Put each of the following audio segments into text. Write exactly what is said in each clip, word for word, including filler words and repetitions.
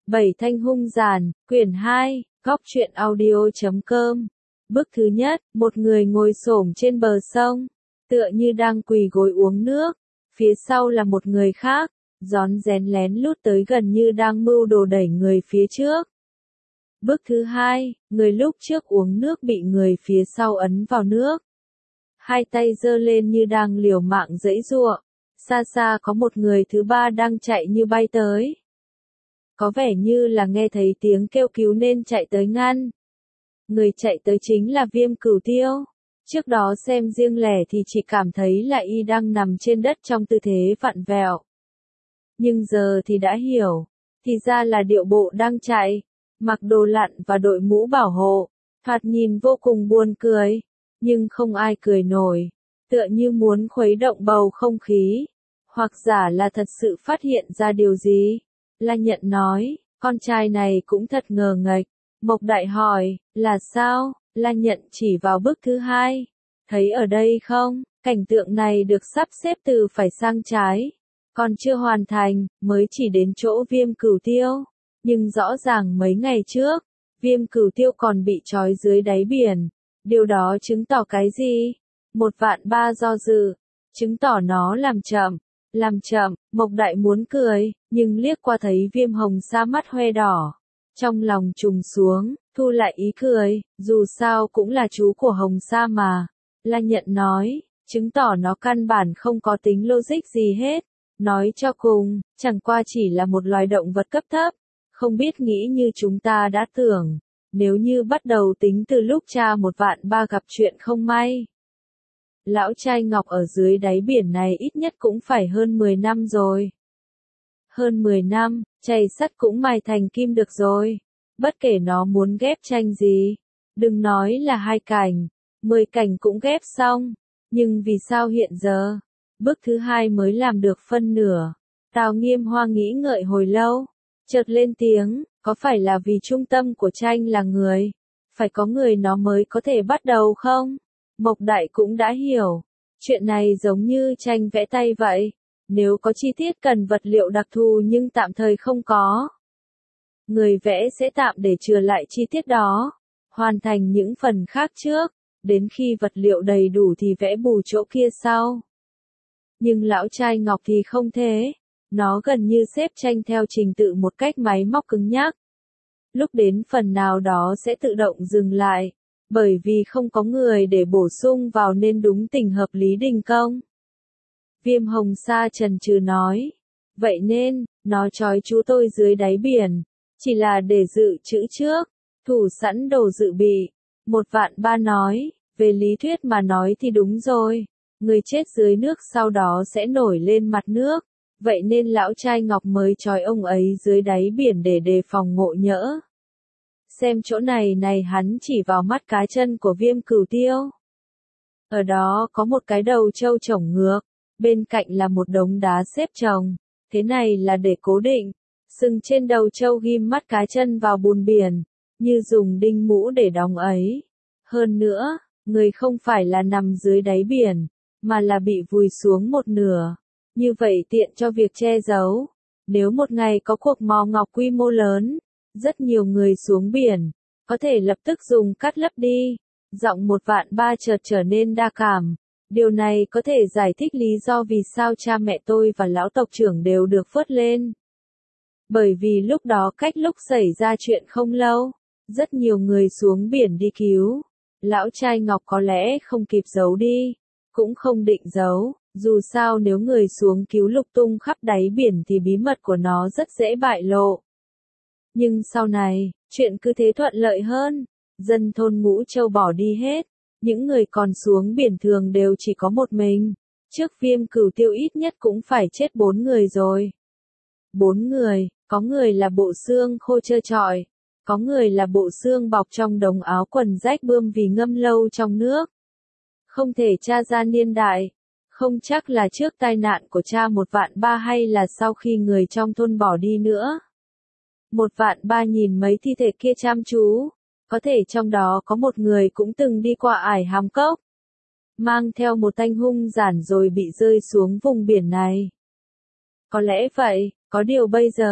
Bảy thanh hung giàn, quyển hai, góc truyện audio chấm com. Bức thứ nhất, một người ngồi xổm trên bờ sông, tựa như đang quỳ gối uống nước, phía sau là một người khác, rón rén lén lút tới gần như đang mưu đồ đẩy người phía trước. Bức thứ hai, người lúc trước uống nước bị người phía sau ấn vào nước. Hai tay giơ lên như đang liều mạng giãy giụa, xa xa có một người thứ ba đang chạy như bay tới. Có vẻ như là nghe thấy tiếng kêu cứu nên chạy tới ngăn. Người chạy tới chính là Viêm Cửu Tiêu. Trước đó xem riêng lẻ thì chỉ cảm thấy là y đang nằm trên đất trong tư thế vặn vẹo. Nhưng giờ thì đã hiểu, thì ra là điệu bộ đang chạy, mặc đồ lặn và đội mũ bảo hộ, thoạt nhìn vô cùng buồn cười, nhưng không ai cười nổi, tựa như muốn khuấy động bầu không khí, hoặc giả là thật sự phát hiện ra điều gì. La Nhận nói, con trai này cũng thật ngờ nghệch. Mộc Đại hỏi, là sao? La Nhận chỉ vào bức thứ hai. Thấy ở đây không, cảnh tượng này được sắp xếp từ phải sang trái. Còn chưa hoàn thành, mới chỉ đến chỗ Viêm Cửu Tiêu. Nhưng rõ ràng mấy ngày trước, Viêm Cửu Tiêu còn bị trói dưới đáy biển. Điều đó chứng tỏ cái gì? Một vạn ba do dự, chứng tỏ nó làm chậm. Làm chậm, Mộc Đại muốn cười, nhưng liếc qua thấy Viêm Hồng Sa mắt hoe đỏ. Trong lòng trùng xuống, thu lại ý cười, dù sao cũng là chú của Hồng Sa mà. La Nhận nói, chứng tỏ nó căn bản không có tính logic gì hết. Nói cho cùng, chẳng qua chỉ là một loài động vật cấp thấp. Không biết nghĩ như chúng ta đã tưởng, nếu như bắt đầu tính từ lúc cha một vạn ba gặp chuyện không may. Lão trai ngọc ở dưới đáy biển này ít nhất cũng phải hơn mười năm rồi. Hơn mười năm, chày sắt cũng mài thành kim được rồi. Bất kể nó muốn ghép tranh gì, đừng nói là hai cảnh, mười cảnh cũng ghép xong. Nhưng vì sao hiện giờ, bước thứ hai mới làm được phân nửa? Tào Nghiêm Hoa nghĩ ngợi hồi lâu, chợt lên tiếng, có phải là vì trung tâm của tranh là người? Phải có người nó mới có thể bắt đầu không? Mộc Đại cũng đã hiểu, chuyện này giống như tranh vẽ tay vậy, nếu có chi tiết cần vật liệu đặc thù nhưng tạm thời không có. Người vẽ sẽ tạm để chừa lại chi tiết đó, hoàn thành những phần khác trước, đến khi vật liệu đầy đủ thì vẽ bù chỗ kia sau. Nhưng lão trai Ngọc thì không thế, nó gần như xếp tranh theo trình tự một cách máy móc cứng nhắc. Lúc đến phần nào đó sẽ tự động dừng lại. Bởi vì không có người để bổ sung vào nên đúng tình hợp lý đình công. Viêm Hồng Sa chần chừ nói. Vậy nên, nó trói chú tôi dưới đáy biển. Chỉ là để dự trữ trước. Thủ sẵn đồ dự bị. Một vạn ba nói. Về lý thuyết mà nói thì đúng rồi. Người chết dưới nước sau đó sẽ nổi lên mặt nước. Vậy nên lão trai Ngọc mới trói ông ấy dưới đáy biển để đề phòng ngộ nhỡ. Xem chỗ này này, hắn chỉ vào mắt cá chân của Viêm Cửu Tiêu. Ở đó có một cái đầu trâu chổng ngược, bên cạnh là một đống đá xếp chồng, thế này là để cố định. Sừng trên đầu trâu ghim mắt cá chân vào bùn biển, như dùng đinh mũ để đóng ấy. Hơn nữa, người không phải là nằm dưới đáy biển, mà là bị vùi xuống một nửa. Như vậy tiện cho việc che giấu. Nếu một ngày có cuộc mò ngọc quy mô lớn, rất nhiều người xuống biển, có thể lập tức dùng cắt lấp đi. Giọng một vạn ba chợt trở nên đa cảm. Điều này có thể giải thích lý do vì sao cha mẹ tôi và lão tộc trưởng đều được phớt lên. Bởi vì lúc đó cách lúc xảy ra chuyện không lâu, rất nhiều người xuống biển đi cứu. Lão trai Ngọc có lẽ không kịp giấu đi, cũng không định giấu. Dù sao nếu người xuống cứu lục tung khắp đáy biển thì bí mật của nó rất dễ bại lộ. Nhưng sau này, chuyện cứ thế thuận lợi hơn. Dân thôn Ngũ Châu bỏ đi hết. Những người còn xuống biển thường đều chỉ có một mình. Trước Viêm Cửu Tiêu ít nhất cũng phải chết bốn người rồi. Bốn người, có người là bộ xương khô trơ trọi. Có người là bộ xương bọc trong đống áo quần rách bươm vì ngâm lâu trong nước. Không thể tra ra niên đại. Không chắc là trước tai nạn của cha một vạn ba hay là sau khi người trong thôn bỏ đi nữa. Một vạn ba nhìn mấy thi thể kia chăm chú, có thể trong đó có một người cũng từng đi qua ải Hàm Cốc, mang theo một thanh hung giản rồi bị rơi xuống vùng biển này. Có lẽ vậy, có điều bây giờ,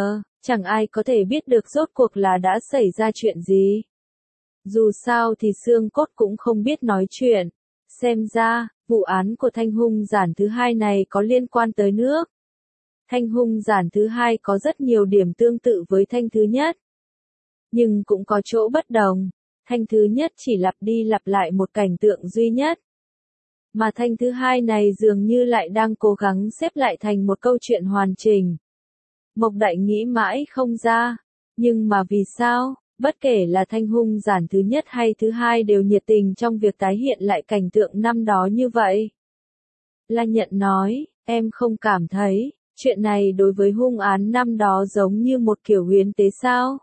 Chẳng ai có thể biết được rốt cuộc là đã xảy ra chuyện gì. Dù sao thì xương cốt cũng không biết nói chuyện. Xem ra, vụ án của thanh hung giản thứ hai này có liên quan tới nước. Thanh hung giản thứ hai có rất nhiều điểm tương tự với thanh thứ nhất. Nhưng cũng có chỗ bất đồng. Thanh thứ nhất chỉ lặp đi lặp lại một cảnh tượng duy nhất. Mà thanh thứ hai này dường như lại đang cố gắng xếp lại thành một câu chuyện hoàn chỉnh. Mộc Đại nghĩ mãi không ra. Nhưng mà vì sao, bất kể là thanh hung giản thứ nhất hay thứ hai đều nhiệt tình trong việc tái hiện lại cảnh tượng năm đó như vậy? La Nhận nói, em không cảm thấy, chuyện này đối với hung án năm đó giống như một kiểu huyễn tế sao?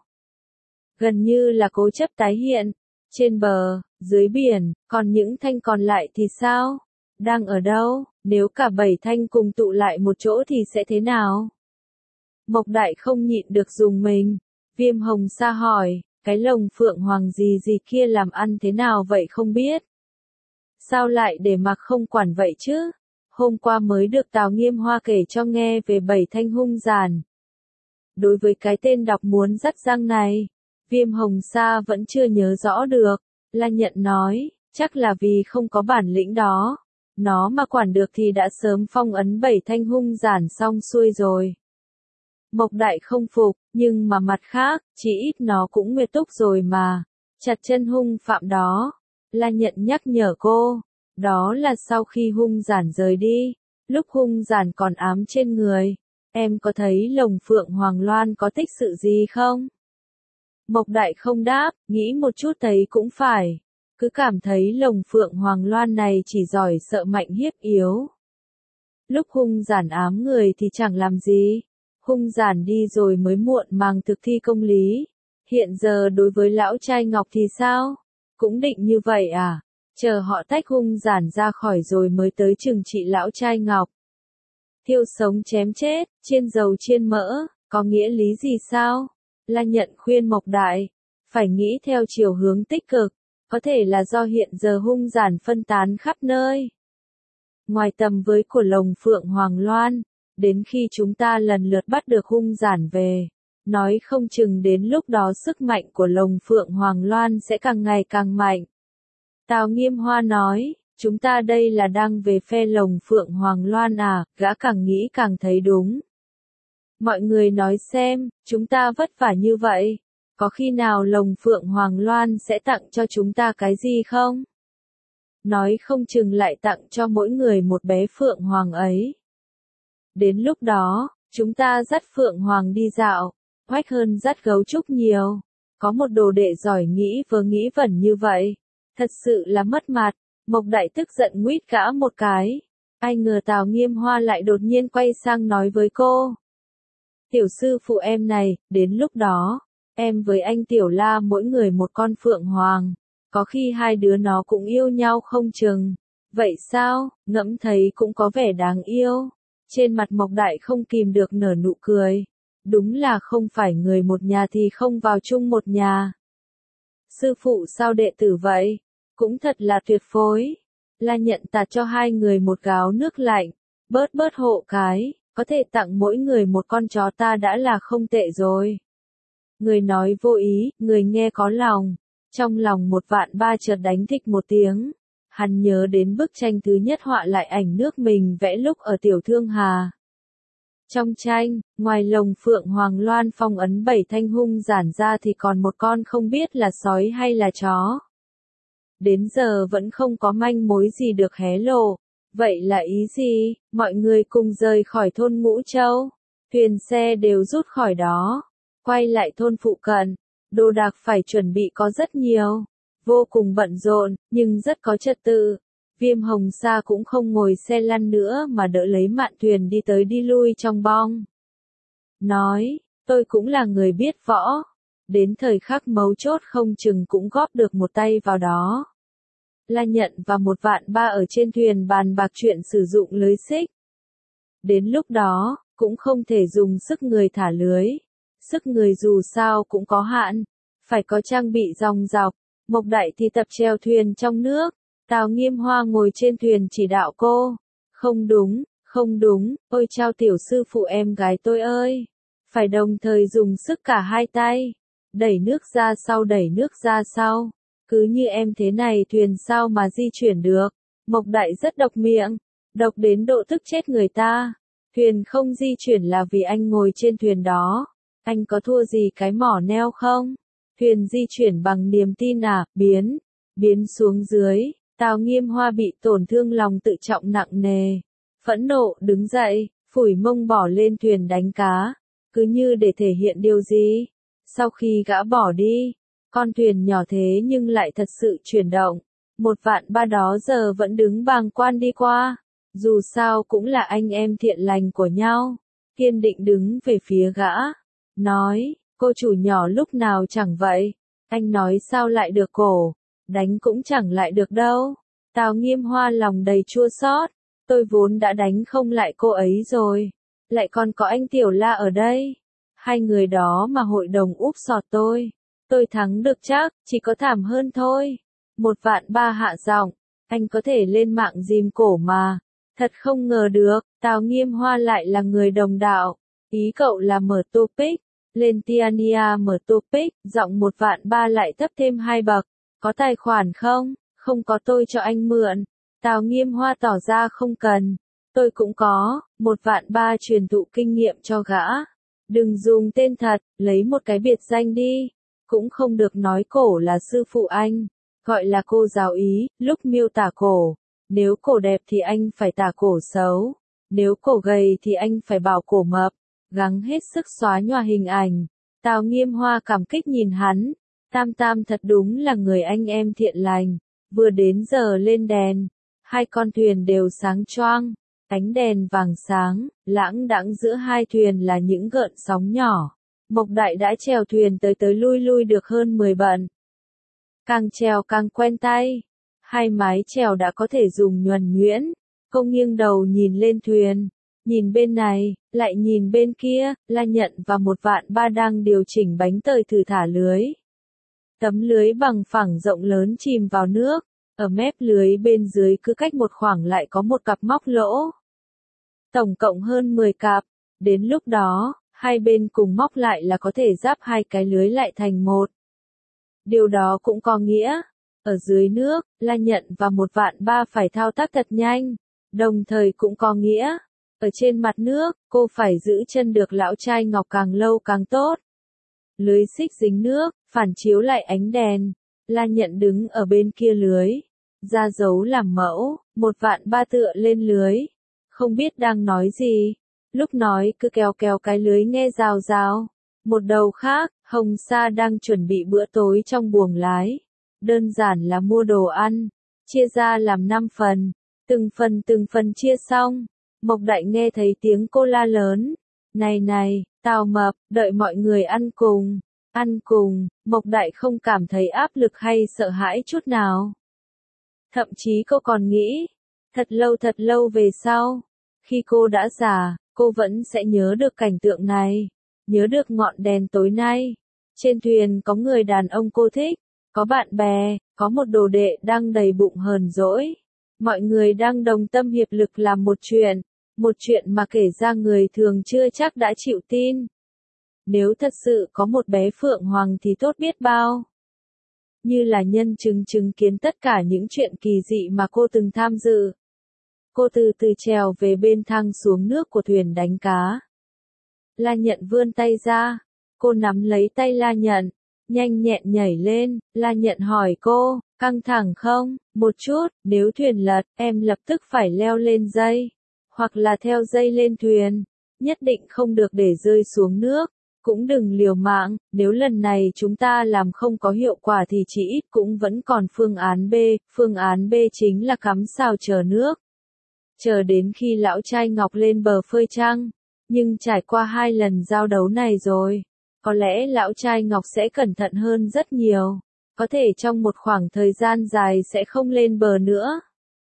Gần như là cố chấp tái hiện. Trên bờ, dưới biển, còn những thanh còn lại thì sao? Đang ở đâu? Nếu cả bảy thanh cùng tụ lại một chỗ thì sẽ thế nào? Mộc Đại không nhịn được dùng mình. Viêm Hồng Sa hỏi, cái lồng phượng hoàng gì gì kia làm ăn thế nào vậy không biết? Sao lại để mặc không quản vậy chứ? Hôm qua mới được Tào Nghiêm Hoa kể cho nghe về bảy thanh hung giản. Đối với cái tên đọc muốn dắt răng này, Viêm Hồng Sa vẫn chưa nhớ rõ được. La Nhận nói, chắc là vì không có bản lĩnh đó. Nó mà quản được thì đã sớm phong ấn bảy thanh hung giản xong xuôi rồi. Mộc Đại không phục, nhưng mà mặt khác, chỉ ít nó cũng nguyệt túc rồi mà. Chặt chân hung phạm đó. La Nhận nhắc nhở cô. Đó là sau khi hung giản rời đi. Lúc hung giản còn ám trên người. Em có thấy lồng phượng hoàng loan có tích sự gì không? Mộc Đại không đáp, nghĩ một chút thấy cũng phải. Cứ cảm thấy lồng phượng hoàng loan này chỉ giỏi sợ mạnh hiếp yếu. Lúc hung giản ám người thì chẳng làm gì. Hung giản đi rồi mới muộn màng thực thi công lý. Hiện giờ đối với lão trai Ngọc thì sao? Cũng định như vậy à? Chờ họ tách hung giản ra khỏi rồi mới tới trừng trị lão trai Ngọc. Thiêu sống chém chết, chiên dầu chiên mỡ, có nghĩa lý gì sao? La Nhận khuyên Mộc Đại, phải nghĩ theo chiều hướng tích cực, có thể là do hiện giờ hung giản phân tán khắp nơi. Ngoài tầm với của lồng phượng hoàng loan, đến khi chúng ta lần lượt bắt được hung giản về, nói không chừng đến lúc đó sức mạnh của lồng phượng hoàng loan sẽ càng ngày càng mạnh. Tào Nghiêm Hoa nói, chúng ta đây là đang về phe lồng phượng hoàng loan à, gã càng nghĩ càng thấy đúng. Mọi người nói xem, chúng ta vất vả như vậy, có khi nào lồng phượng hoàng loan sẽ tặng cho chúng ta cái gì không? Nói không chừng lại tặng cho mỗi người một bé phượng hoàng ấy. Đến lúc đó, chúng ta dắt phượng hoàng đi dạo, oách hơn dắt gấu trúc nhiều. Có một đồ đệ giỏi nghĩ vớ nghĩ vẩn như vậy, thật sự là mất mặt. Mộc Đại tức giận nguýt gã một cái. Ai ngờ Tào Nghiêm Hoa lại đột nhiên quay sang nói với cô. Tiểu sư phụ em này, đến lúc đó, em với anh Tiểu La mỗi người một con phượng hoàng, có khi hai đứa nó cũng yêu nhau không chừng. Vậy sao, ngẫm thấy cũng có vẻ đáng yêu. Trên mặt Mộc Đại không kìm được nở nụ cười. Đúng là không phải người một nhà thì không vào chung một nhà. Sư phụ sao đệ tử vậy? Cũng thật là tuyệt phối. La Nhận tạt cho hai người một gáo nước lạnh. Bớt bớt hộ cái, có thể tặng mỗi người một con chó ta đã là không tệ rồi. Người nói vô ý, người nghe có lòng. Trong lòng một vạn ba chợt đánh thịch một tiếng. Hắn nhớ đến bức tranh thứ nhất họa lại ảnh nước mình vẽ lúc ở Tiểu Thương Hà. Trong tranh, ngoài lồng phượng hoàng loan phong ấn bảy thanh hung giản ra thì còn một con không biết là sói hay là chó. Đến giờ vẫn không có manh mối gì được hé lộ. Vậy là ý gì? Mọi người cùng rời khỏi thôn Ngũ Châu. Thuyền xe đều rút khỏi đó. Quay lại thôn phụ cận. Đồ đạc phải chuẩn bị có rất nhiều. Vô cùng bận rộn, nhưng rất có trật tự. Viêm Hồng Sa cũng không ngồi xe lăn nữa mà đỡ lấy mạn thuyền đi tới đi lui trong bong. Nói, tôi cũng là người biết võ. Đến thời khắc mấu chốt không chừng cũng góp được một tay vào đó. La Nhận và một vạn ba ở trên thuyền bàn bạc chuyện sử dụng lưới xích. Đến lúc đó, cũng không thể dùng sức người thả lưới. Sức người dù sao cũng có hạn. Phải có trang bị dòng dọc. Mộc Đại thì tập chèo thuyền trong nước. Tào Nghiêm Hoa ngồi trên thuyền chỉ đạo cô. Không đúng, không đúng, ôi chao tiểu sư phụ em gái tôi ơi. phải đồng thời dùng sức cả hai tay, đẩy nước ra sau đẩy nước ra sau. Cứ như em thế này thuyền sao mà di chuyển được. Mộc Đại rất độc miệng, độc đến độ tức chết người ta. Thuyền không di chuyển là vì anh ngồi trên thuyền đó. Anh có thua gì cái mỏ neo không? Thuyền di chuyển bằng niềm tin à, biến, biến xuống dưới. Tào Nghiêm Hoa bị tổn thương lòng tự trọng nặng nề. Phẫn nộ đứng dậy, phủi mông bỏ lên thuyền đánh cá. Cứ như để thể hiện điều gì? Sau khi gã bỏ đi, con thuyền nhỏ thế nhưng lại thật sự chuyển động. Một vạn ba đó giờ vẫn đứng bàng quan đi qua. Dù sao cũng là anh em thiện lành của nhau. Kiên định đứng về phía gã. Nói, cô chủ nhỏ lúc nào chẳng vậy. Anh nói sao lại được cổ. Đánh cũng chẳng lại được đâu. Tào Nghiêm Hoa lòng đầy chua xót. Tôi vốn đã đánh không lại cô ấy rồi. Lại còn có anh Tiểu La ở đây. Hai người đó mà hội đồng úp sọt tôi. Tôi thắng được chắc, chỉ có thảm hơn thôi. Một vạn ba hạ giọng. Anh có thể lên mạng dìm cổ mà. Thật không ngờ được, Tào Nghiêm Hoa lại là người đồng đạo. Ý cậu là mở topic. Lên Tiania mở topic, giọng một vạn ba lại thấp thêm hai bậc. Có tài khoản không? Không có tôi cho anh mượn. Tào Nghiêm Hoa tỏ ra không cần. Tôi cũng có, một vạn ba truyền thụ kinh nghiệm cho gã. Đừng dùng tên thật, lấy một cái biệt danh đi. Cũng không được nói cổ là sư phụ anh. Gọi là cô giáo ý, lúc miêu tả cổ. Nếu cổ đẹp thì anh phải tả cổ xấu. Nếu cổ gầy thì anh phải bảo cổ mập. Gắng hết sức xóa nhòa hình ảnh. Tào Nghiêm Hoa cảm kích nhìn hắn. Tam Tam thật đúng là người anh em thiện lành. Vừa đến giờ lên đèn. Hai con thuyền đều sáng choang. Ánh đèn vàng sáng, lãng đãng giữa hai thuyền là những gợn sóng nhỏ. Mộc Đại đã chèo thuyền tới tới lui lui được hơn mười bận. Càng chèo càng quen tay. Hai mái chèo đã có thể dùng nhuần nhuyễn. Cô nghiêng đầu nhìn lên thuyền. Nhìn bên này, lại nhìn bên kia, La Nhận và một vạn ba đang điều chỉnh bánh tời thử thả lưới. Tấm lưới bằng phẳng rộng lớn chìm vào nước. Ở mép lưới bên dưới cứ cách một khoảng lại có một cặp móc lỗ. Tổng cộng hơn mười cặp. Đến lúc đó, hai bên cùng móc lại là có thể giáp hai cái lưới lại thành một. Điều đó cũng có nghĩa, ở dưới nước, La Nhận và một vạn ba phải thao tác thật nhanh. Đồng thời cũng có nghĩa, ở trên mặt nước, cô phải giữ chân được lão trai ngọc càng lâu càng tốt. Lưới xích dính nước, phản chiếu lại ánh đèn. La Nhận đứng ở bên kia lưới. Ra dấu làm mẫu, một vạn ba tựa lên lưới. Không biết đang nói gì. Lúc nói cứ kéo kéo cái lưới nghe rào rào. Một đầu khác, Hồng Sa đang chuẩn bị bữa tối trong buồng lái. Đơn giản là mua đồ ăn. Chia ra làm năm phần. Từng phần từng phần chia xong. Mộc Đại nghe thấy tiếng cô la lớn. Này này, Tào Mập, đợi mọi người ăn cùng. Ăn cùng, Mộc Đại không cảm thấy áp lực hay sợ hãi chút nào. Thậm chí cô còn nghĩ, thật lâu thật lâu về sau, khi cô đã già, cô vẫn sẽ nhớ được cảnh tượng này, nhớ được ngọn đèn tối nay. Trên thuyền có người đàn ông cô thích, có bạn bè, có một đồ đệ đang đầy bụng hờn dỗi. Mọi người đang đồng tâm hiệp lực làm một chuyện, một chuyện mà kể ra người thường chưa chắc đã chịu tin. Nếu thật sự có một bé Phượng Hoàng thì tốt biết bao. Như là nhân chứng chứng kiến tất cả những chuyện kỳ dị mà cô từng tham dự. Cô từ từ trèo về bên thang xuống nước của thuyền đánh cá. La Nhận vươn tay ra. Cô nắm lấy tay La Nhận. Nhanh nhẹn nhảy lên. La Nhận hỏi cô, căng thẳng không? Một chút, nếu thuyền lật, em lập tức phải leo lên dây. Hoặc là theo dây lên thuyền. Nhất định không được để rơi xuống nước. Cũng đừng liều mạng, nếu lần này chúng ta làm không có hiệu quả thì chỉ ít cũng vẫn còn phương án B, phương án B chính là cắm sào chờ nước. Chờ đến khi lão trai Ngọc lên bờ phơi trăng, nhưng trải qua hai lần giao đấu này rồi, có lẽ lão trai Ngọc sẽ cẩn thận hơn rất nhiều, có thể trong một khoảng thời gian dài sẽ không lên bờ nữa.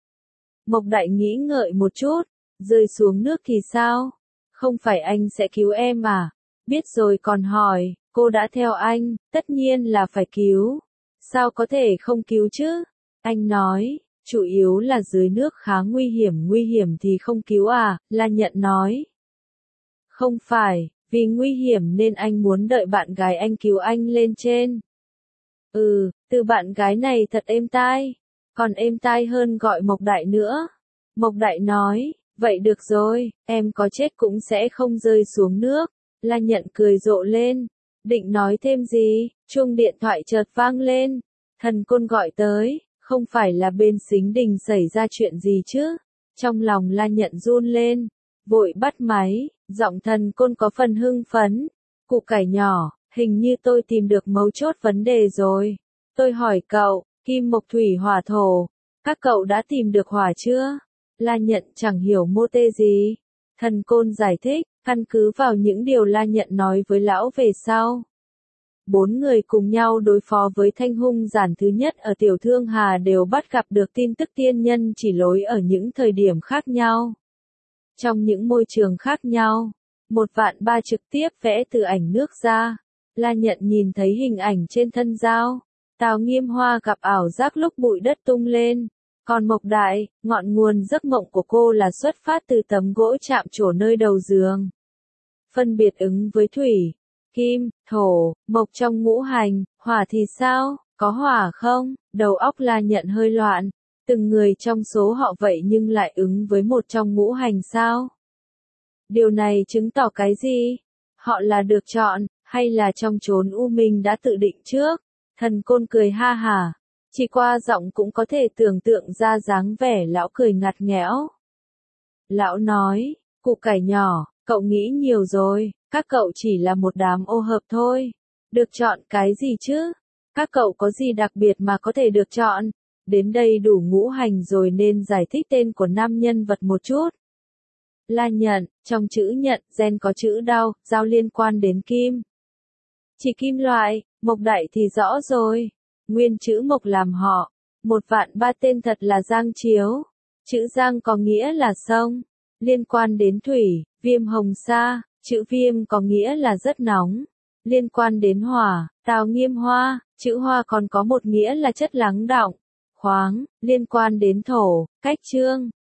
Mộc Đại nghĩ ngợi một chút, rơi xuống nước thì sao? Không phải anh sẽ cứu em à? Biết rồi còn hỏi, cô đã theo anh, tất nhiên là phải cứu. Sao có thể không cứu chứ? Anh nói, chủ yếu là dưới nước khá nguy hiểm nguy hiểm thì không cứu à, La Nhận nói. Không phải, Vì nguy hiểm nên anh muốn đợi bạn gái anh cứu anh lên trên. Ừ, từ bạn gái này thật êm tai. Còn êm tai hơn gọi Mộc Đại nữa. Mộc Đại nói, vậy được rồi, em có chết cũng sẽ không rơi xuống nước. La Nhận cười rộ lên. Định nói thêm gì, chuông điện thoại chợt vang lên. Thần Côn gọi tới, không phải là bên Sính Đình xảy ra chuyện gì chứ? Trong lòng La Nhận run lên, vội bắt máy, giọng Thần Côn có phần hưng phấn. Củ cải nhỏ, hình như tôi tìm được mấu chốt vấn đề rồi. Tôi hỏi cậu, kim mộc thủy hỏa thổ, các cậu đã tìm được hỏa chưa? La Nhận chẳng hiểu mô tê gì. Thần Côn giải thích, căn cứ vào những điều La Nhận nói với lão về sau. Bốn người cùng nhau đối phó với thanh hung giản thứ nhất ở Tiểu Thương Hà đều bắt gặp được tin tức tiên nhân chỉ lối ở những thời điểm khác nhau. Trong những môi trường khác nhau, một vạn ba trực tiếp vẽ từ ảnh nước ra. La Nhận nhìn thấy hình ảnh trên thân dao. Tào Nghiêm Hoa gặp ảo giác lúc bụi đất tung lên. Còn Mộc Đại, ngọn nguồn giấc mộng của cô là xuất phát từ tấm gỗ chạm trổ nơi đầu giường. Phân biệt ứng với thủy, kim, thổ, mộc trong ngũ hành, hỏa thì sao, có hỏa không? Đầu óc La Nhận hơi loạn. Từng người trong số họ vậy nhưng lại ứng với một trong ngũ hành sao? Điều này chứng tỏ cái gì? Họ là được chọn, hay là trong chốn u minh đã tự định trước? Thần Côn cười ha hả. Chỉ qua giọng cũng có thể tưởng tượng ra dáng vẻ lão cười ngặt nghẽo. Lão nói, củ cải nhỏ, cậu nghĩ nhiều rồi, các cậu chỉ là một đám ô hợp thôi. Được chọn cái gì chứ? Các cậu có gì đặc biệt mà có thể được chọn? Đến đây đủ ngũ hành rồi nên giải thích tên của năm nhân vật một chút. La Nhận, trong chữ nhận, gen có chữ đao, dao liên quan đến kim. Chỉ kim loại, Mộc Đại thì rõ rồi. Nguyên chữ Mộc làm họ. Một vạn ba tên thật là Giang Chiếu. Chữ Giang có nghĩa là sông. Liên quan đến thủy, Viêm Hồng Sa. Chữ Viêm có nghĩa là rất nóng. Liên quan đến hỏa, Tào Nghiêm Hoa. Chữ Hoa còn có một nghĩa là chất lắng đọng. Khoáng, liên quan đến thổ, Cách Trương.